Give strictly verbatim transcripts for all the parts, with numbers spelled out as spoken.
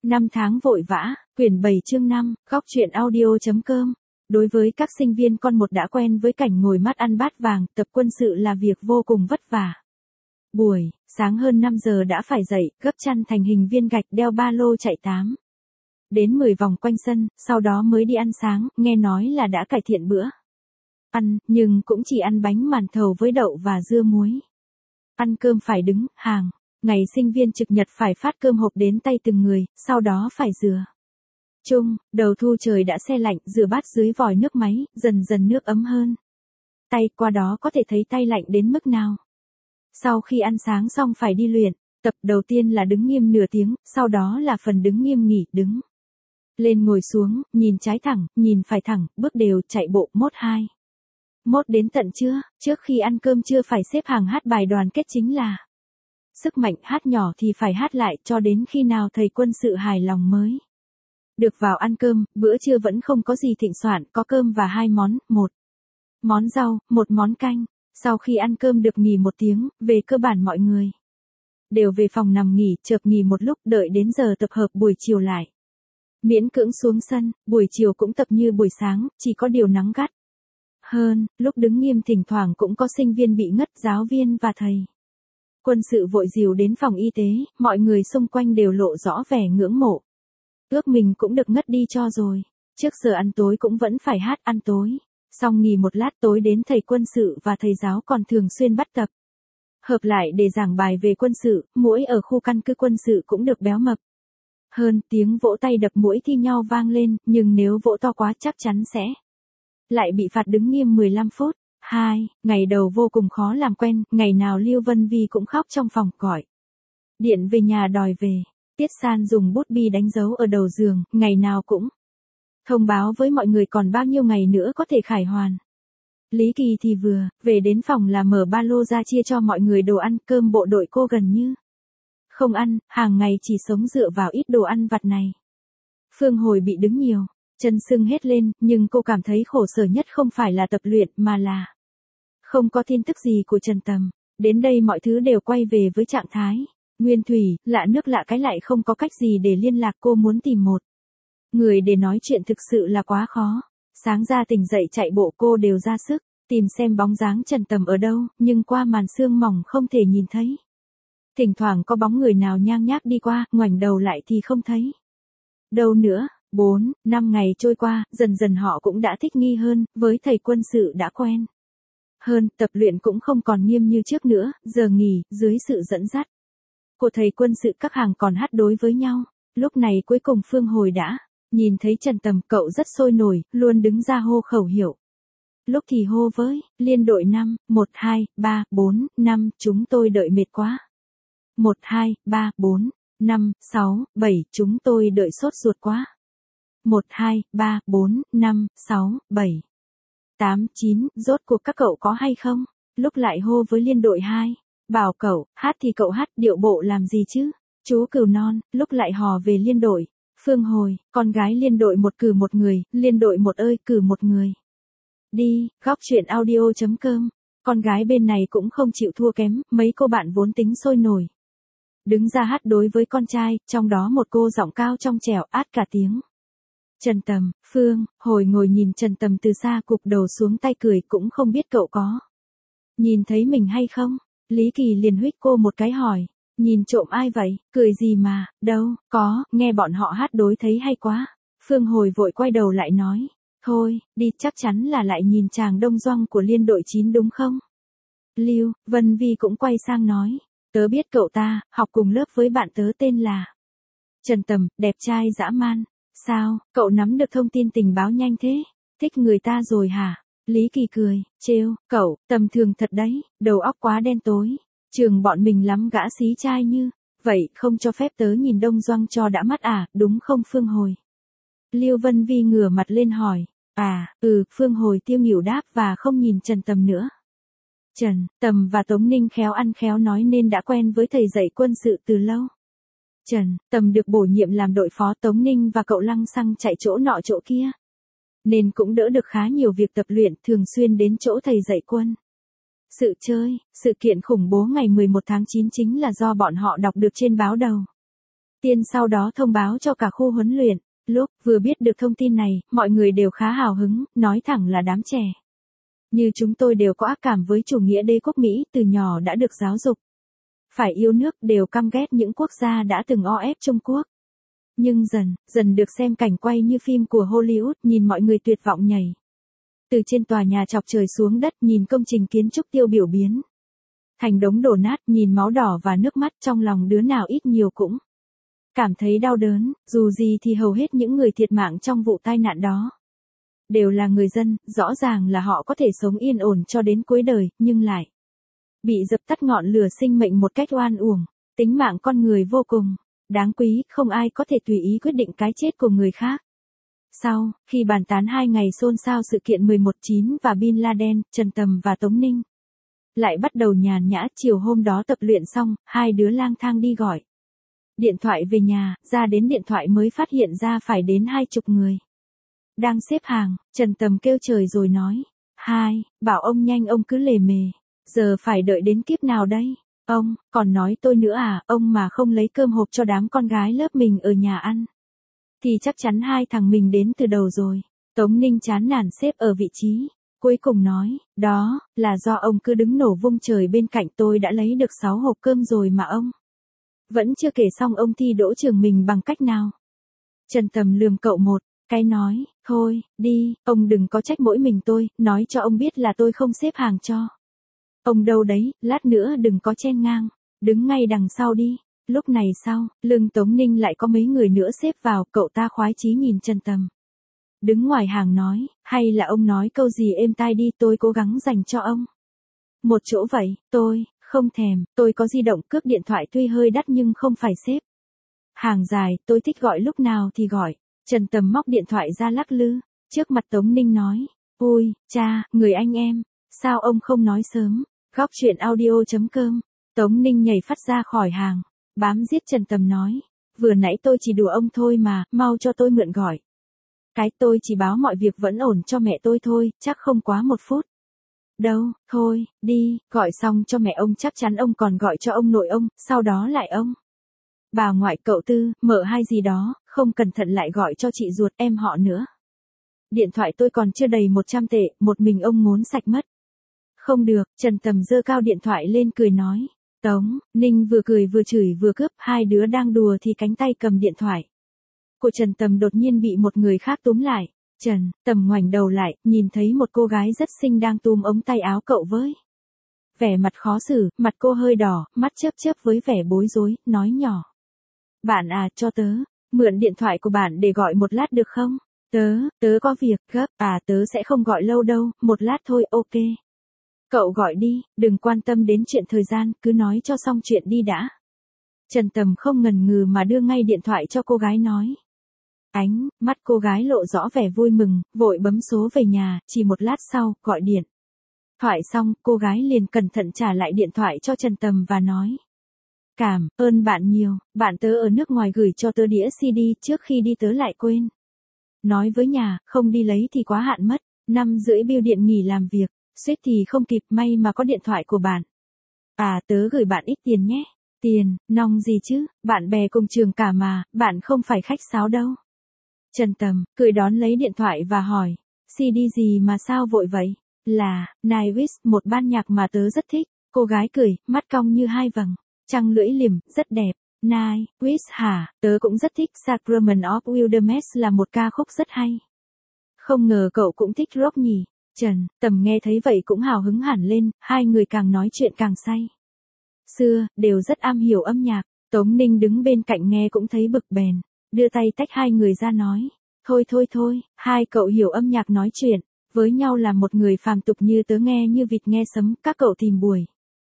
Năm tháng vội vã, quyển bảy chương năm, góc truyện audio.com. Đối với các sinh viên con một đã quen với cảnh ngồi mắt ăn bát vàng, tập quân sự là việc vô cùng vất vả. Buổi sáng hơn năm giờ đã phải dậy, gấp chăn thành hình viên gạch, đeo ba lô chạy tám đến mười vòng quanh sân, sau đó mới đi ăn sáng, nghe nói là đã cải thiện bữa ăn, nhưng cũng chỉ ăn bánh màn thầu với đậu và dưa muối. Ăn cơm phải đứng hàng. Ngày sinh viên trực nhật phải phát cơm hộp đến tay từng người, sau đó phải rửa chung. Đầu thu trời đã se lạnh, rửa bát dưới vòi nước máy, dần dần nước ấm hơn tay, qua đó có thể thấy tay lạnh đến mức nào. Sau khi ăn sáng xong phải đi luyện tập, đầu tiên là đứng nghiêm nửa tiếng, sau đó là phần đứng nghiêm nghỉ, đứng lên ngồi xuống, nhìn trái thẳng, nhìn phải thẳng, bước đều, chạy bộ, mốt hai mốt đến tận trưa. Trước khi ăn cơm trưa phải xếp hàng hát bài đoàn kết, chính là sức mạnh. Hát nhỏ thì phải hát lại cho đến khi nào thầy quân sự hài lòng mới được vào ăn cơm. Bữa trưa vẫn không có gì thịnh soạn, có cơm và hai món, một món rau, một món canh. Sau khi ăn cơm được nghỉ một tiếng, về cơ bản mọi người đều về phòng nằm nghỉ, chợp nghỉ một lúc, đợi đến giờ tập hợp buổi chiều lại miễn cưỡng xuống sân. Buổi chiều cũng tập như buổi sáng, chỉ có điều nắng gắt hơn. Lúc đứng nghiêm thỉnh thoảng cũng có sinh viên bị ngất, giáo viên và thầy quân sự vội dìu đến phòng y tế, mọi người xung quanh đều lộ rõ vẻ ngưỡng mộ. Ước mình cũng được ngất đi cho rồi. Trước giờ ăn tối cũng vẫn phải hát ăn tối. Xong nghỉ một lát, tối đến thầy quân sự và thầy giáo còn thường xuyên bắt tập hợp lại để giảng bài về quân sự. Muỗi ở khu căn cứ quân sự cũng được béo mập hơn. Tiếng vỗ tay đập muỗi thi nhau vang lên, nhưng nếu vỗ to quá chắc chắn sẽ lại bị phạt đứng nghiêm mười lăm phút. hai. Ngày đầu vô cùng khó làm quen, ngày nào Lưu Vân Vi cũng khóc trong phòng, gọi điện về nhà đòi về. Tiết San dùng bút bi đánh dấu ở đầu giường, ngày nào cũng thông báo với mọi người còn bao nhiêu ngày nữa có thể khải hoàn. Lý Kỳ thì vừa về đến phòng là mở ba lô ra chia cho mọi người đồ ăn. Cơm bộ đội cô gần như không ăn, hàng ngày chỉ sống dựa vào ít đồ ăn vặt này. Phương Hồi bị đứng nhiều, chân sưng hết lên, nhưng cô cảm thấy khổ sở nhất không phải là tập luyện mà là không có tin tức gì của Trần Tầm. Đến đây mọi thứ đều quay về với trạng thái nguyên thủy, lạ nước lạ cái, lại không có cách gì để liên lạc. Cô muốn tìm một người để nói chuyện thực sự là quá khó. Sáng ra tỉnh dậy chạy bộ cô đều ra sức tìm xem bóng dáng Trần Tầm ở đâu, nhưng qua màn sương mỏng không thể nhìn thấy. Thỉnh thoảng có bóng người nào nhang nhác đi qua, ngoảnh đầu lại thì không thấy đâu nữa. bốn, năm ngày trôi qua, dần dần họ cũng đã thích nghi hơn, với thầy quân sự đã quen hơn, tập luyện cũng không còn nghiêm như trước nữa. Giờ nghỉ, dưới sự dẫn dắt của thầy quân sự, các hàng còn hát đối với nhau. Lúc này cuối cùng Phương Hồi đã nhìn thấy Trần Tầm, cậu rất sôi nổi, luôn đứng ra hô khẩu hiệu. Lúc thì hô với liên đội năm, một, hai, ba, bốn, năm, chúng tôi đợi mệt quá. một, hai, ba, bốn, năm, sáu, bảy, chúng tôi đợi sốt ruột quá. một, hai, ba, bốn, năm, sáu, bảy, tám, chín, rốt cuộc các cậu có hay không? Lúc lại hô với liên đội hai, bảo cậu, hát thì cậu hát, điệu bộ làm gì chứ? Chú Cừu Non, lúc lại hò về liên đội. Phương Hồi, con gái liên đội một cử một người, liên đội một ơi cử một người. Đi, góc truyện audio.com. Con gái bên này cũng không chịu thua kém, mấy cô bạn vốn tính sôi nổi đứng ra hát đối với con trai, trong đó một cô giọng cao trong trẻo át cả tiếng. Trần Tầm, Phương Hồi ngồi nhìn Trần Tầm từ xa, cụp đầu xuống tay cười, cũng không biết cậu có nhìn thấy mình hay không. Lý Kỳ liền huých cô một cái hỏi, nhìn trộm ai vậy? Cười gì mà, đâu, có, nghe bọn họ hát đối thấy hay quá. Phương Hồi vội quay đầu lại nói, thôi, đi, chắc chắn là lại nhìn chàng Đông Doăng của liên đội chín đúng không? Lưu Vân Vi cũng quay sang nói, tớ biết cậu ta, học cùng lớp với bạn tớ tên là Trần Tầm, đẹp trai dã man. Sao, cậu nắm được thông tin tình báo nhanh thế? Thích người ta rồi hả? Lý Kỳ cười, trêu, cậu, tầm thường thật đấy, đầu óc quá đen tối. Trường bọn mình lắm gã xí trai như vậy, không cho phép tớ nhìn Đông Doăng cho đã mắt à, đúng không Phương Hồi? Lưu Vân Vi ngửa mặt lên hỏi, à, ừ, Phương Hồi tiêu nghỉu đáp và không nhìn Trần Tầm nữa. Trần Tầm và Tống Ninh khéo ăn khéo nói nên đã quen với thầy dạy quân sự từ lâu. Trần Tầm được bổ nhiệm làm đội phó, Tống Ninh và cậu lăng xăng chạy chỗ nọ chỗ kia, nên cũng đỡ được khá nhiều việc tập luyện, thường xuyên đến chỗ thầy dạy quân sự chơi. Sự kiện khủng bố ngày mười một tháng chín chính là do bọn họ đọc được trên báo đầu tiên sau đó thông báo cho cả khu huấn luyện. Lúc vừa biết được thông tin này, mọi người đều khá hào hứng, nói thẳng là đám trẻ như chúng tôi đều có ác cảm với chủ nghĩa đế quốc Mỹ, từ nhỏ đã được giáo dục phải yêu nước, đều căm ghét những quốc gia đã từng o ép Trung Quốc. Nhưng dần, dần được xem cảnh quay như phim của Hollywood, nhìn mọi người tuyệt vọng nhảy từ trên tòa nhà chọc trời xuống đất, nhìn công trình kiến trúc tiêu biểu biến thành đống đổ nát, nhìn máu đỏ và nước mắt, trong lòng đứa nào ít nhiều cũng cảm thấy đau đớn. Dù gì thì hầu hết những người thiệt mạng trong vụ tai nạn đó đều là người dân, rõ ràng là họ có thể sống yên ổn cho đến cuối đời, nhưng lại bị dập tắt ngọn lửa sinh mệnh một cách oan uổng. Tính mạng con người vô cùng đáng quý, không ai có thể tùy ý quyết định cái chết của người khác. Sau, khi bàn tán hai ngày xôn xao sự kiện mười một chín và Bin Laden, Trần Tầm và Tống Ninh lại bắt đầu nhàn nhã. Chiều hôm đó tập luyện xong, hai đứa lang thang đi gọi điện thoại về nhà, ra đến điện thoại mới phát hiện ra phải đến hai chục người đang xếp hàng. Trần Tầm kêu trời rồi nói: Hai, bảo ông nhanh, ông cứ lề mề, giờ phải đợi đến kiếp nào đây? Ông, còn nói tôi nữa à, ông mà không lấy cơm hộp cho đám con gái lớp mình ở nhà ăn thì chắc chắn hai thằng mình đến từ đầu rồi. Tống Ninh chán nản xếp ở vị trí cuối cùng nói: Đó, là do ông cứ đứng nổ vung trời bên cạnh, tôi đã lấy được sáu hộp cơm rồi mà ông vẫn chưa kể xong ông thi đỗ trường mình bằng cách nào. Trần Tầm lườm cậu một cái nói: Thôi, đi, ông đừng có trách mỗi mình tôi, nói cho ông biết là tôi không xếp hàng cho ông đâu đấy, lát nữa đừng có chen ngang, đứng ngay đằng sau đi. Lúc này sau lưng Tống Ninh lại có mấy người nữa xếp vào, cậu ta khoái chí nhìn Trần Tầm đứng ngoài hàng nói: Hay là ông nói câu gì êm tai đi, tôi cố gắng dành cho ông một chỗ vậy. Tôi không thèm, tôi có di động, cước điện thoại tuy hơi đắt nhưng không phải xếp hàng dài, tôi thích gọi lúc nào thì gọi. Trần Tầm móc điện thoại ra lắc lư trước mặt Tống Ninh nói: Ôi, cha, người anh em, sao ông không nói sớm? Góc chuyện audio chấm com. Tống Ninh nhảy phát ra khỏi hàng, bám giết Trần Tầm nói: Vừa nãy tôi chỉ đùa ông thôi mà, mau cho tôi mượn gọi cái, tôi chỉ báo mọi việc vẫn ổn cho mẹ tôi thôi, chắc không quá một phút đâu. Thôi, đi, gọi xong cho mẹ ông chắc chắn ông còn gọi cho ông nội ông, sau đó lại ông bà ngoại, cậu Tư, mợ hai gì đó, không cẩn thận lại gọi cho chị ruột, em họ nữa. Điện thoại tôi còn chưa đầy một trăm tệ, một mình ông muốn sạch mất. Không được. Trần Tầm giơ cao điện thoại lên cười nói: Tống Ninh vừa cười vừa chửi vừa cướp, hai đứa đang đùa thì cánh tay cầm điện thoại của Trần Tầm đột nhiên bị một người khác túm lại. Trần Tầm ngoảnh đầu lại, nhìn thấy một cô gái rất xinh đang túm ống tay áo cậu với vẻ mặt khó xử, mặt cô hơi đỏ, mắt chớp chớp với vẻ bối rối, nói nhỏ: Bạn à, cho tớ mượn điện thoại của bạn để gọi một lát được không? Tớ, tớ có việc gấp. À, tớ sẽ không gọi lâu đâu, một lát thôi. Ok. Cậu gọi đi, đừng quan tâm đến chuyện thời gian, cứ nói cho xong chuyện đi đã. Trần Tầm không ngần ngừ mà đưa ngay điện thoại cho cô gái nói. Ánh mắt cô gái lộ rõ vẻ vui mừng, vội bấm số về nhà. Chỉ một lát sau, gọi điện thoại xong, cô gái liền cẩn thận trả lại điện thoại cho Trần Tầm và nói: Cảm ơn bạn nhiều, bạn tớ ở nước ngoài gửi cho tớ đĩa xê đê, trước khi đi tớ lại quên nói với nhà, không đi lấy thì quá hạn mất. Năm rưỡi bưu điện nghỉ làm việc, suýt thì không kịp, may mà có điện thoại của bạn. À, tớ gửi bạn ít tiền nhé. Tiền, nong gì chứ, bạn bè cùng trường cả mà, bạn không phải khách sáo đâu. Trần Tầm cười đón lấy điện thoại và hỏi: xê đê gì mà sao vội vậy? Là Nightwish, một ban nhạc mà tớ rất thích. Cô gái cười, mắt cong như hai vầng trăng lưỡi liềm, rất đẹp. Nightwish hả? Tớ cũng rất thích. Sacrament of Wilderness là một ca khúc rất hay. Không ngờ cậu cũng thích rock nhỉ? Trần Tầm nghe thấy vậy cũng hào hứng hẳn lên, hai người càng nói chuyện càng say. Xưa, đều rất am hiểu âm nhạc. Tống Ninh đứng bên cạnh nghe cũng thấy bực bèn, đưa tay tách hai người ra nói: Thôi thôi thôi, hai cậu hiểu âm nhạc nói chuyện với nhau là một người phàm tục như tớ nghe như vịt nghe sấm, các cậu tìm buổi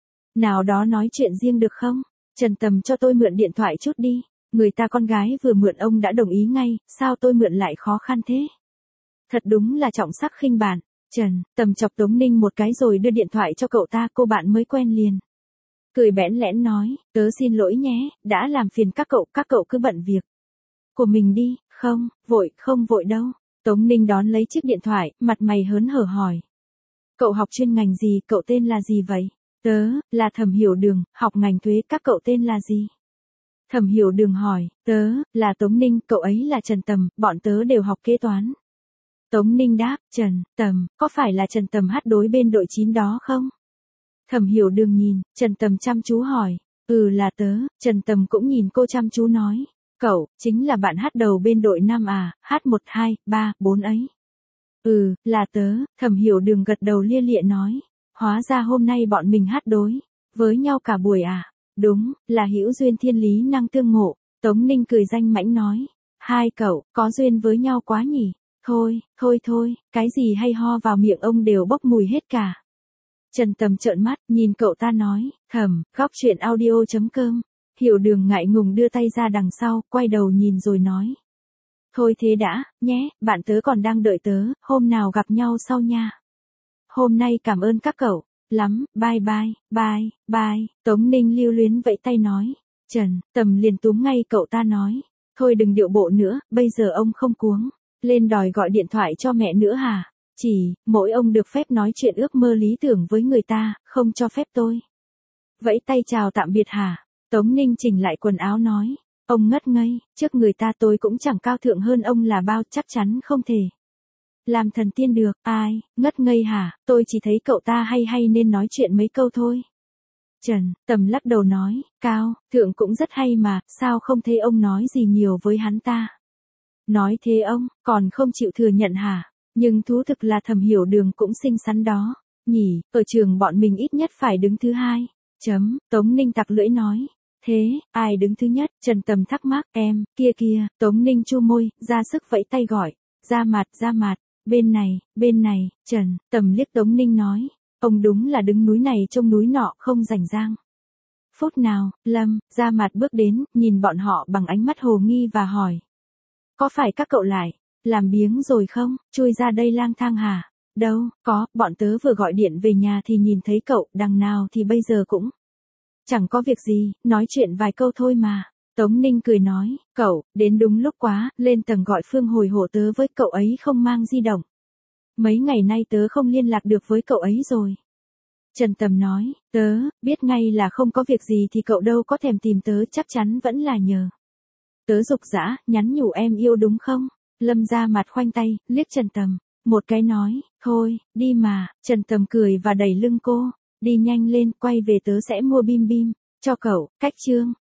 nào đó nói chuyện riêng được không? Trần Tầm cho tôi mượn điện thoại chút đi. Người ta con gái vừa mượn ông đã đồng ý ngay, sao tôi mượn lại khó khăn thế? Thật đúng là trọng sắc khinh bạn. Trần Tầm chọc Tống Ninh một cái rồi đưa điện thoại cho cậu ta, cô bạn mới quen liền cười bẽn lẽn nói: Tớ xin lỗi nhé, đã làm phiền các cậu, các cậu cứ bận việc của mình đi. Không, vội, không vội đâu. Tống Ninh đón lấy chiếc điện thoại, mặt mày hớn hở hỏi: Cậu học chuyên ngành gì, cậu tên là gì vậy? Tớ, là Thẩm Hiểu Đường, học ngành thuế, các cậu tên là gì? Thẩm Hiểu Đường hỏi, tớ, là Tống Ninh, cậu ấy là Trần Tầm, bọn tớ đều học kế toán. Tống Ninh đáp, Trần Tầm, có phải là Trần Tầm hát đối bên đội chín đó không? Thẩm Hiểu Đường nhìn, Trần Tầm chăm chú hỏi, ừ là tớ, Trần Tầm cũng nhìn cô chăm chú nói, cậu, chính là bạn hát đầu bên đội năm à, hát một hai ba bốn ấy. Ừ, là tớ, Thẩm Hiểu Đường gật đầu lia lịa nói, hóa ra hôm nay bọn mình hát đối với nhau cả buổi à, đúng, là hữu duyên thiên lý năng tương ngộ. Tống Ninh cười danh mãnh nói, hai cậu, có duyên với nhau quá nhỉ, thôi, thôi thôi, cái gì hay ho vào miệng ông đều bốc mùi hết cả. Trần Tầm trợn mắt, nhìn cậu ta nói, Thẩm, góc chuyện audio.com, Hiểu Đường ngại ngùng đưa tay ra đằng sau, quay đầu nhìn rồi nói. Thôi thế đã, nhé, bạn tớ còn đang đợi tớ, hôm nào gặp nhau sau nha. Hôm nay cảm ơn các cậu, lắm, bye bye, bye, bye, Tống Ninh lưu luyến vẫy tay nói. Trần Tầm liền túm ngay cậu ta nói, thôi đừng điệu bộ nữa, bây giờ ông không cuống lên đòi gọi điện thoại cho mẹ nữa hả? Chỉ, mỗi ông được phép nói chuyện ước mơ lý tưởng với người ta, không cho phép tôi. Vẫy tay chào tạm biệt hả? Tống Ninh chỉnh lại quần áo nói. Ông ngất ngây, trước người ta tôi cũng chẳng cao thượng hơn ông là bao, chắc chắn không thể làm thần tiên được. Ai, ngất ngây hả? Tôi chỉ thấy cậu ta hay hay nên nói chuyện mấy câu thôi. Trần Tầm lắc đầu nói, cao thượng cũng rất hay mà, sao không thấy ông nói gì nhiều với hắn ta? Nói thế ông, còn không chịu thừa nhận hả? Nhưng thú thực là Thẩm Hiểu Đường cũng xinh xắn đó, nhỉ, ở trường bọn mình ít nhất phải đứng thứ hai. Chấm, Tống Ninh tặc lưỡi nói. Thế, ai đứng thứ nhất? Trần Tầm thắc mắc, em, kia kia, Tống Ninh chu môi, ra sức vẫy tay gọi, ra mặt, ra mặt, bên này, bên này, Trần Tầm liếc Tống Ninh nói, ông đúng là đứng núi này trông núi nọ không rảnh rang. Phút nào, Lâm, ra mặt bước đến, nhìn bọn họ bằng ánh mắt hồ nghi và hỏi. Có phải các cậu lại làm biếng rồi không, chui ra đây lang thang hả? Đâu, có, bọn tớ vừa gọi điện về nhà thì nhìn thấy cậu, đằng nào thì bây giờ cũng chẳng có việc gì, nói chuyện vài câu thôi mà. Tống Ninh cười nói, cậu, đến đúng lúc quá, lên tầng gọi Phương hồi hổ tớ với cậu ấy không mang di động. Mấy ngày nay tớ không liên lạc được với cậu ấy rồi. Trần Tầm nói, tớ, biết ngay là không có việc gì thì cậu đâu có thèm tìm tớ, chắc chắn vẫn là nhờ. Tớ dục dã, nhắn nhủ em yêu đúng không? Lâm ra mặt khoanh tay, liếc Trần Tầm, một cái nói, thôi, đi mà. Trần Tầm cười và đẩy lưng cô, đi nhanh lên, quay về tớ sẽ mua bim bim cho cậu. Cách chương